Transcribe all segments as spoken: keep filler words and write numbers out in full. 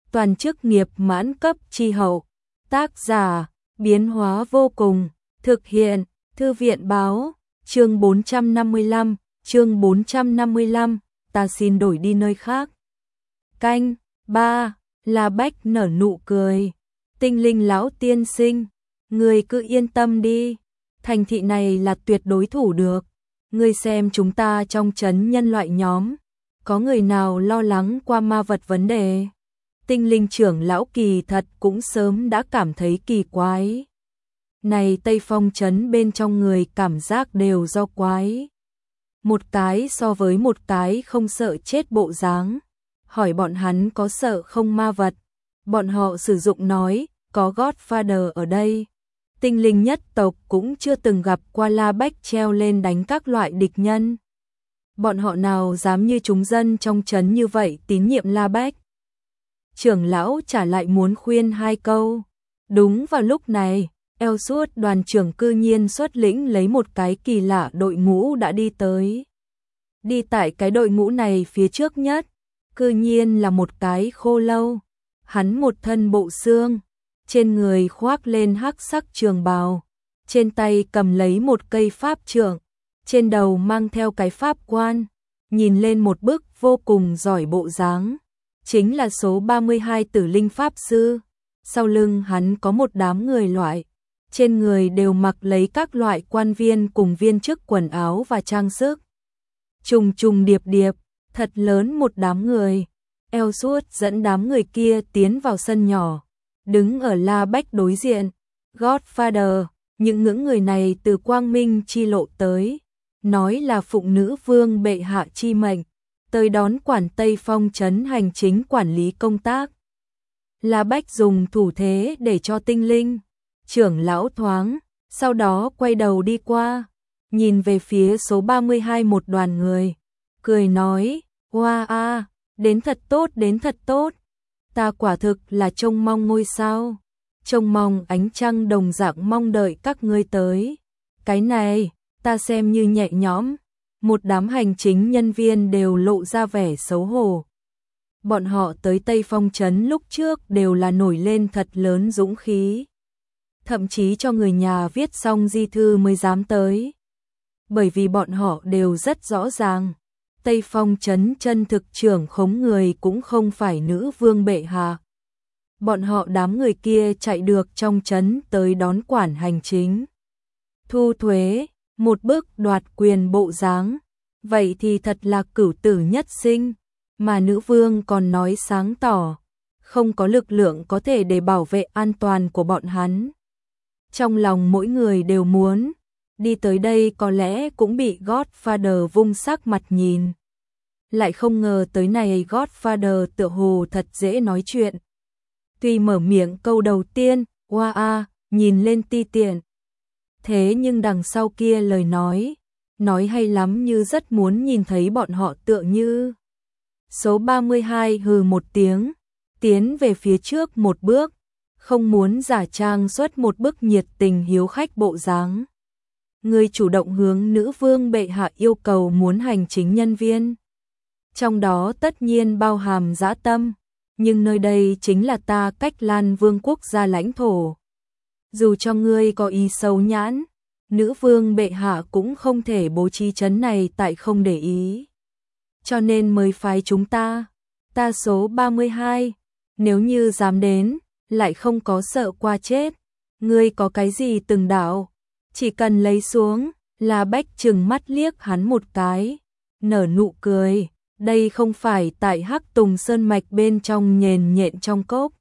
toàn chức nghiệp mãn cấp chi hậu. Tác giả, biến hóa vô cùng, thực hiện, thư viện báo, chương bốn trăm năm mươi lăm, chương bốn trăm năm mươi lăm, ta xin đổi đi nơi khác. Canh, ba, La Bách nở nụ cười. Tinh linh lão tiên sinh, người cứ yên tâm đi, thành thị này là tuyệt đối thủ được. Ngươi xem chúng ta trong trấn nhân loại nhóm, có người nào lo lắng qua ma vật vấn đề? Tinh linh trưởng lão kỳ thật cũng sớm đã cảm thấy kỳ quái. Này Tây Phong trấn bên trong người cảm giác đều do quái. Một cái so với một cái không sợ chết bộ dáng. Hỏi bọn hắn có sợ không ma vật. Bọn họ sử dụng nói, có Godfather ở đây. Tinh linh nhất tộc cũng chưa từng gặp qua La Bách treo lên đánh các loại địch nhân. Bọn họ nào dám như chúng dân trong trấn như vậy tín nhiệm La Bách. Trưởng lão trả lại muốn khuyên hai câu. Đúng vào lúc này, eo suốt đoàn trưởng cư nhiên xuất lĩnh lấy một cái kỳ lạ đội ngũ đã đi tới. Đi tại cái đội ngũ này phía trước nhất, cư nhiên là một cái khô lâu. Hắn một thân bộ xương, trên người khoác lên hắc sắc trường bào, trên tay cầm lấy một cây pháp trượng, trên đầu mang theo cái pháp quan, nhìn lên một bức vô cùng giỏi bộ dáng, chính là số ba mươi hai Tử Linh Pháp Sư. Sau lưng hắn có một đám người loại, trên người đều mặc lấy các loại quan viên cùng viên chức quần áo và trang sức. Trùng trùng điệp điệp, thật lớn một đám người. Eo suốt dẫn đám người kia tiến vào sân nhỏ, đứng ở La Bách đối diện. Godfather, những ngưỡng người này từ Quang Minh chi lộ tới, nói là phụng nữ vương bệ hạ chi mệnh, tới đón quản Tây Phong trấn hành chính quản lý công tác. La Bách dùng thủ thế để cho tinh linh trưởng lão thoáng, sau đó quay đầu đi qua, nhìn về phía số ba mươi hai một đoàn người, cười nói, hoa a, đến thật tốt, đến thật tốt. Ta quả thực là trông mong ngôi sao, trông mong ánh trăng đồng dạng mong đợi các ngươi tới. Cái này, ta xem như nhẹ nhõm. Một đám hành chính nhân viên đều lộ ra vẻ xấu hổ. Bọn họ tới Tây Phong trấn lúc trước đều là nổi lên thật lớn dũng khí. Thậm chí cho người nhà viết xong di thư mới dám tới. Bởi vì bọn họ đều rất rõ ràng, Tây Phong trấn chân thực trưởng khống người cũng không phải nữ vương bệ hạ. Bọn họ đám người kia chạy được trong trấn tới đón quản hành chính, thu thuế, một bức đoạt quyền bộ dáng. Vậy thì thật là cửu tử nhất sinh, mà nữ vương còn nói sáng tỏ, không có lực lượng có thể để bảo vệ an toàn của bọn hắn. Trong lòng mỗi người đều muốn, đi tới đây có lẽ cũng bị Godfather vung sắc mặt nhìn. Lại không ngờ tới này Godfather tựa hồ thật dễ nói chuyện. Tuy mở miệng câu đầu tiên, oa a, nhìn lên ti tiện. Thế nhưng đằng sau kia lời nói, nói hay lắm như rất muốn nhìn thấy bọn họ tựa như. Số ba mươi hai hừ một tiếng, tiến về phía trước một bước, không muốn giả trang xuất một bức nhiệt tình hiếu khách bộ dáng. Người chủ động hướng nữ vương bệ hạ yêu cầu muốn hành chính nhân viên. Trong đó tất nhiên bao hàm dã tâm, nhưng nơi đây chính là ta Cách Lan Vương quốc gia lãnh thổ. Dù cho ngươi có ý xấu nhãn, nữ vương bệ hạ cũng không thể bố trí trấn này tại không để ý. Cho nên mới phái chúng ta, ta số ba mươi hai, nếu như dám đến, lại không có sợ qua chết. Ngươi có cái gì từng đạo, chỉ cần lấy xuống. La Bách trừng mắt liếc hắn một cái, nở nụ cười. Đây không phải tại Hắc Tùng Sơn mạch bên trong nhền nhện trong cốc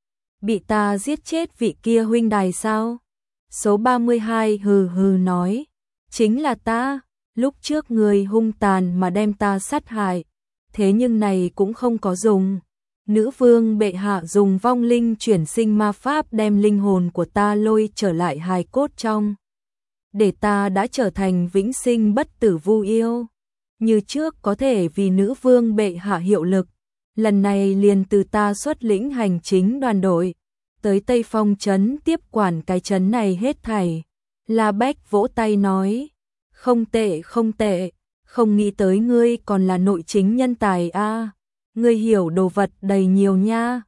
bị ta giết chết vị kia huynh đài sao? Số ba mươi hai hừ hừ nói, chính là ta, lúc trước người hung tàn mà đem ta sát hại, thế nhưng này cũng không có dùng. Nữ vương bệ hạ dùng vong linh chuyển sinh ma pháp đem linh hồn của ta lôi trở lại hài cốt trong, để ta đã trở thành vĩnh sinh bất tử vu yêu. Như trước có thể vì nữ vương bệ hạ hiệu lực, lần này liền từ ta xuất lĩnh hành chính đoàn đội, tới Tây Phong trấn tiếp quản cái trấn này hết thảy. La Bách vỗ tay nói, không tệ không tệ, không nghĩ tới ngươi còn là nội chính nhân tài a, ngươi hiểu đồ vật đầy nhiều nha.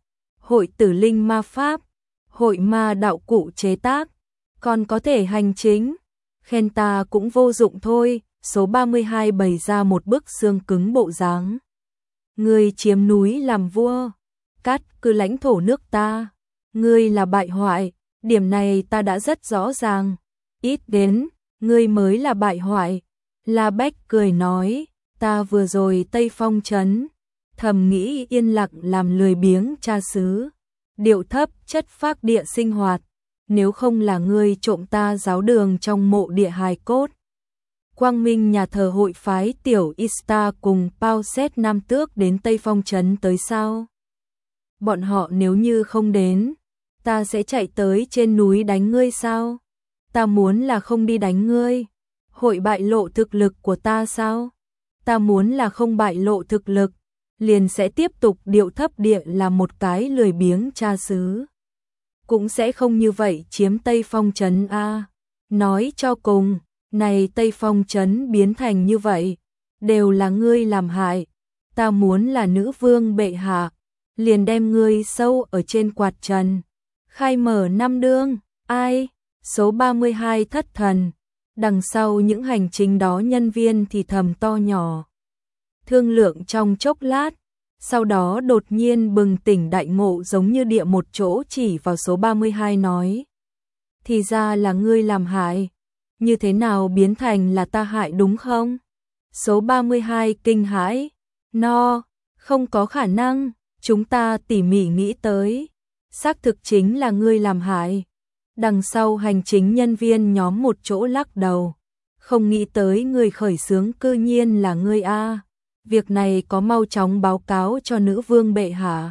hội tử linh ma pháp, hội ma đạo cụ chế tác, còn có thể hành chính, khen ta cũng vô dụng thôi. Số ba mươi hai bày ra một bức xương cứng bộ dáng. Ngươi chiếm núi làm vua, cắt cứ lãnh thổ nước ta, ngươi là bại hoại, điểm này ta đã rất rõ ràng, ít đến, ngươi mới là bại hoại. La Bách cười nói, ta vừa rồi Tây Phong trấn, thầm nghĩ yên lặng làm lười biếng cha xứ, điệu thấp chất phác địa sinh hoạt, nếu không là ngươi trộm ta giáo đường trong mộ địa hài cốt. Quang Minh nhà thờ hội phái tiểu Ista cùng Pao Xét Nam Tước đến Tây Phong trấn tới sao? Bọn họ nếu như không đến, ta sẽ chạy tới trên núi đánh ngươi sao? Ta muốn là không đi đánh ngươi, hội bại lộ thực lực của ta sao? Ta muốn là không bại lộ thực lực, liền sẽ tiếp tục điệu thấp địa là một cái lười biếng cha xứ. Cũng sẽ không như vậy chiếm Tây Phong trấn a. Nói cho cùng, này Tây Phong trấn biến thành như vậy, đều là ngươi làm hại. Ta muốn là nữ vương bệ hạ, liền đem ngươi sâu ở trên quạt trần, khai mở năm đương. Ai? Số ba mươi hai thất thần, đằng sau những hành trình đó nhân viên thì thầm to nhỏ. Thương lượng trong chốc lát, sau đó đột nhiên bừng tỉnh đại ngộ, giống như địa một chỗ chỉ vào số ba mươi hai nói. Thì ra là ngươi làm hại, như thế nào biến thành là ta hại đúng không? Số ba mươi hai kinh hãi, no, không có khả năng, chúng ta tỉ mỉ nghĩ tới, xác thực chính là ngươi làm hại. Đằng sau hành chính nhân viên nhóm một chỗ lắc đầu, không nghĩ tới người khởi xướng cư nhiên là ngươi a. Việc này có mau chóng báo cáo cho nữ vương bệ hạ.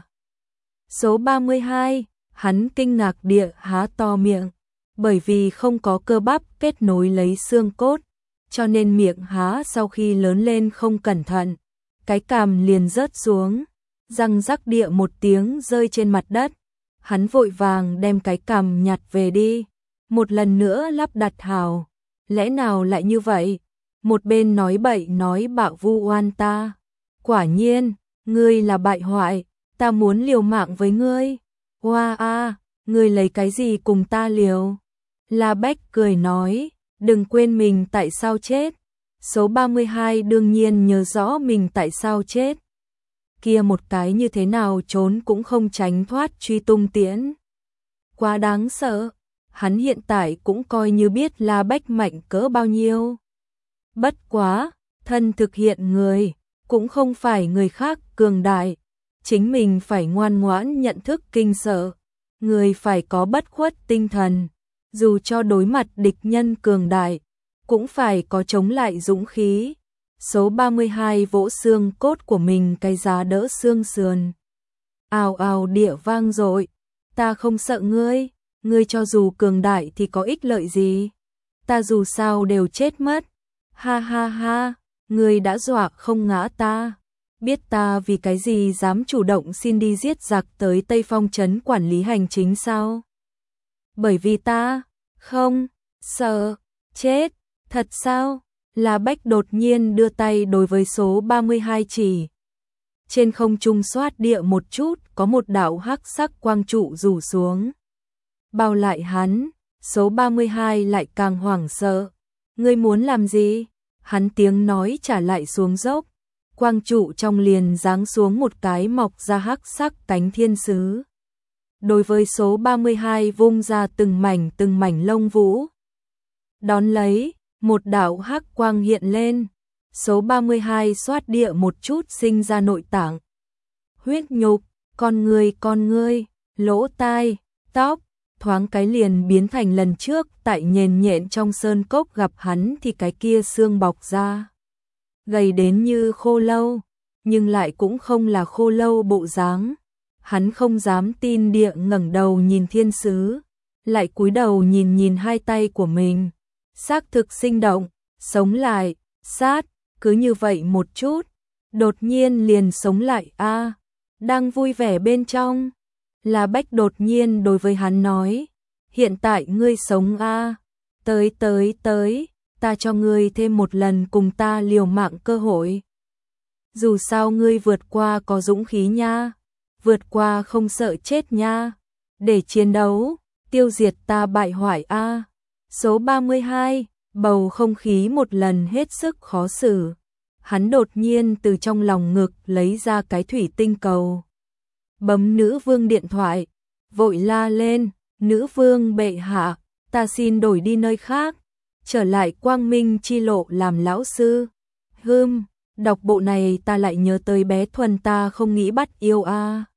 Số ba mươi hai, hắn kinh ngạc địa há to miệng, bởi vì không có cơ bắp kết nối lấy xương cốt, cho nên miệng há sau khi lớn lên không cẩn thận, cái cằm liền rớt xuống, răng rắc địa một tiếng rơi trên mặt đất. Hắn vội vàng đem cái cằm nhặt về đi, một lần nữa lắp đặt hào. Lẽ nào lại như vậy? Một bên nói bậy nói bạo vu oan ta. Quả nhiên, ngươi là bại hoại, ta muốn liều mạng với ngươi. Hoa a, ngươi lấy cái gì cùng ta liều? La Bách cười nói, đừng quên mình tại sao chết. Số ba mươi hai đương nhiên nhớ rõ mình tại sao chết. Kia một cái như thế nào trốn cũng không tránh thoát truy tung tiễn. Quá đáng sợ, hắn hiện tại cũng coi như biết La Bách mạnh cỡ bao nhiêu. Bất quá, thân thực hiện người, cũng không phải người khác cường đại, chính mình phải ngoan ngoãn nhận thức kinh sợ, người phải có bất khuất tinh thần, dù cho đối mặt địch nhân cường đại, cũng phải có chống lại dũng khí. Số ba mươi hai vỗ xương cốt của mình cái giá đỡ xương sườn. Ào ào địa vang dội, ta không sợ ngươi, ngươi cho dù cường đại thì có ích lợi gì? Ta dù sao đều chết mất. Ha ha ha, ngươi đã dọa không ngã ta. Biết ta vì cái gì dám chủ động xin đi giết giặc tới Tây Phong trấn quản lý hành chính sao? Bởi vì ta không sợ chết, thật sao? La Bách đột nhiên đưa tay đối với số ba mươi hai chỉ. Trên không trung xoát địa một chút, có một đạo hắc sắc quang trụ rủ xuống. Bao lại hắn, số ba mươi hai lại càng hoảng sợ. Ngươi muốn làm gì? Hắn tiếng nói trả lại xuống dốc. Quang trụ trong liền giáng xuống một cái mọc ra hắc sắc cánh thiên sứ. Đối với số ba mươi hai vung ra từng mảnh từng mảnh lông vũ. Đón lấy, một đạo hắc quang hiện lên, số ba mươi hai xoát địa một chút sinh ra nội tạng. Huyết nhục, con người con ngươi, lỗ tai, tóc, thoáng cái liền biến thành lần trước tại nhền nhện trong sơn cốc gặp hắn thì cái kia xương bọc ra. Gầy đến như khô lâu, nhưng lại cũng không là khô lâu bộ dáng. Hắn không dám tin địa ngẩng đầu nhìn thiên sứ, lại cúi đầu nhìn nhìn hai tay của mình. Xác thực sinh động, sống lại, sát, cứ như vậy một chút, đột nhiên liền sống lại a. Đang vui vẻ bên trong, La Bách đột nhiên đối với hắn nói, hiện tại ngươi sống a, tới tới tới, ta cho ngươi thêm một lần cùng ta liều mạng cơ hội. Dù sao ngươi vượt qua có dũng khí nha. vượt qua không sợ chết nha, để chiến đấu, tiêu diệt ta bại hoại a. Số ba mươi hai, bầu không khí một lần hết sức khó xử. Hắn đột nhiên từ trong lòng ngực lấy ra cái thủy tinh cầu. Bấm nữ vương điện thoại, vội la lên, nữ vương bệ hạ, ta xin đổi đi nơi khác, trở lại quang minh chi lộ làm lão sư. Hừm, đọc bộ này ta lại nhớ tới bé Thuần ta không nghĩ bắt yêu a.